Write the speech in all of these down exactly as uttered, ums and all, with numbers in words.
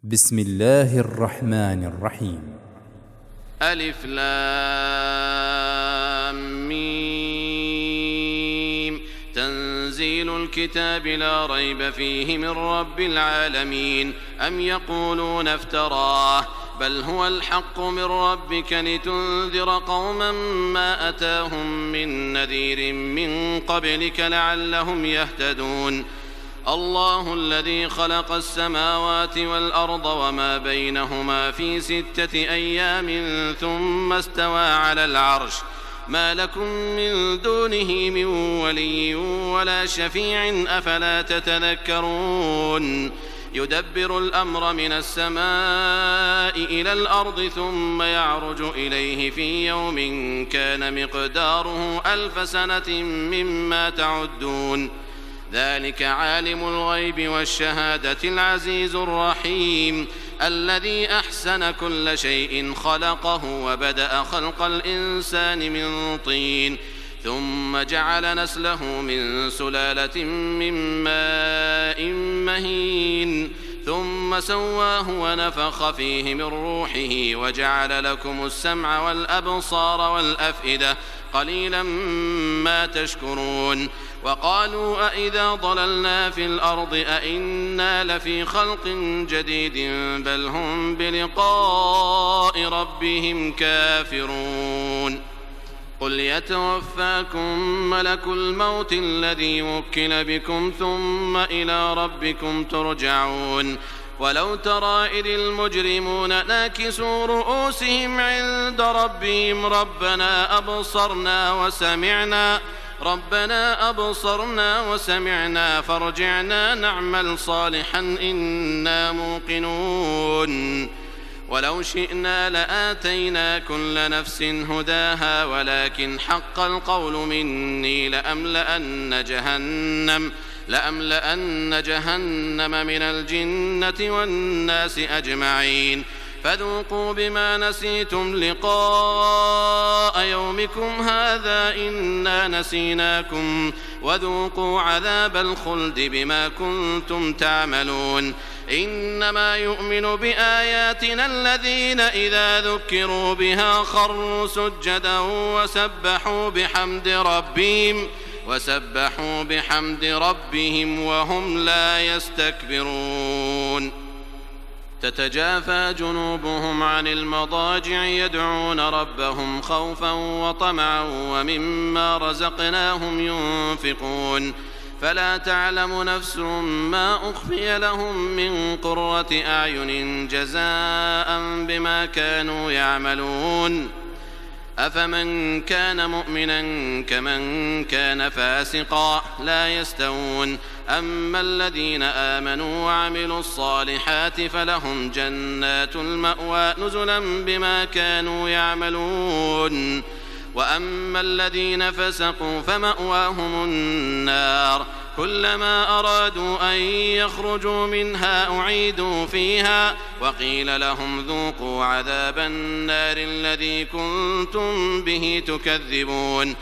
بسم الله الرحمن الرحيم. ألف لام ميم. تنزيل الكتاب لا ريب فيه من رب العالمين. أم يقولون افتراه بل هو الحق من ربك لتنذر قوما ما أتاهم من نذير من قبلك لعلهم يهتدون. الله الذي خلق السماوات والأرض وما بينهما في ستة أيام ثم استوى على العرش ما لكم من دونه من ولي ولا شفيع أفلا تتذكرون. يدبر الأمر من السماء إلى الأرض ثم يعرج إليه في يوم كان مقداره ألف سنة مما تعدون. ذلك عالم الغيب والشهادة العزيز الرحيم الذي أحسن كل شيء خلقه وبدأ خلق الإنسان من طين ثم جعل نسله من سلالة من ماء مهين ثم سواه ونفخ فيه من روحه وجعل لكم السمع والأبصار والأفئدة قليلا ما تشكرون. وقالوا أإذا ضللنا في الأرض أإنا لفي خلق جديد بل هم بلقاء ربهم كافرون. قل يتوفاكم ملك الموت الذي وكل بكم ثم إلى ربكم ترجعون. ولو ترى إذ المجرمون ناكسوا رؤوسهم عند ربهم ربنا أبصرنا وسمعنا ربنا أبصرنا وسمعنا فارجعنا نعمل صالحا إنا موقنون. ولو شئنا لآتينا كل نفس هداها ولكن حق القول مني لأملأن جهنم لأملأن جهنم من الجنة والناس أجمعين. فذوقوا بما نسيتم لقاء يومكم هذا إنا نسيناكم وذوقوا عذاب الخلد بما كنتم تعملون. إنما يؤمن بآياتنا الذين إذا ذكروا بها خروا سجدا وسبحوا بحمد ربهم وسبحوا بحمد ربهم وهم لا يستكبرون. تتجافى جنوبهم عن المضاجع يدعون ربهم خوفا وطمعا ومما رزقناهم ينفقون. فلا تعلم نفس ما أخفي لهم من قرة أعين جزاء بما كانوا يعملون. أفمن كان مؤمنا كمن كان فاسقا لا يستوون. أما الذين آمنوا وعملوا الصالحات فلهم جنات المأوى نزلا بما كانوا يعملون. وأما الذين فسقوا فمأواهم النار كلما أرادوا أن يخرجوا منها أعيدوا فيها وقيل لهم ذوقوا عذاب النار الذي كنتم به تكذبون.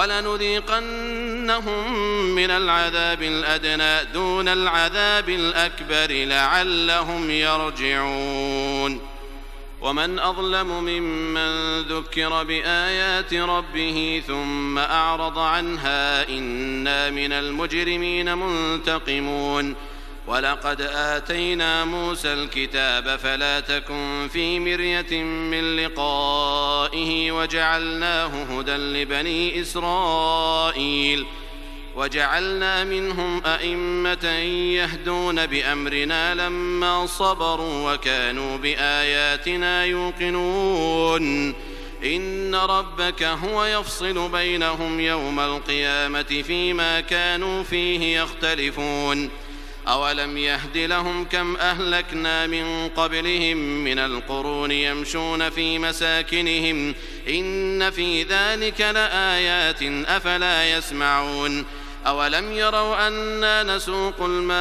ولنذيقنهم من العذاب الأدنى دون العذاب الأكبر لعلهم يرجعون. ومن أظلم ممن ذكر بآيات ربه ثم أعرض عنها إنا من المجرمين منتقمون. ولقد آتينا موسى الكتاب فلا تكن في مرية من لقائه وجعلناه هدى لبني إسرائيل وجعلنا منهم أئمة يهدون بأمرنا لما صبروا وكانوا بآياتنا يوقنون. إن ربك هو يفصل بينهم يوم القيامة فيما كانوا فيه يختلفون. أولم يهد لهم كم أهلكنا من قبلهم من القرون يمشون في مساكنهم إن في ذلك لآيات أفلا يسمعون. أولم يروا أنا نسوق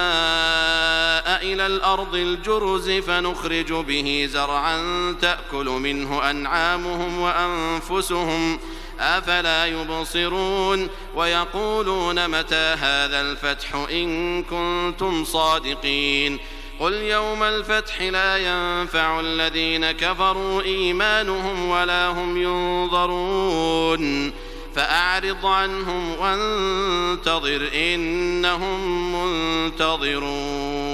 الماء إلى الأرض الجرز فنخرج به زرعا تأكل منه أنعامهم وأنفسهم أفلا يبصرون. ويقولون متى هذا الفتح إن كنتم صادقين. قل يوم الفتح لا ينفع الذين كفروا إيمانهم ولا هم ينظرون فأعرض عنهم وانتظر إنهم منتظرون.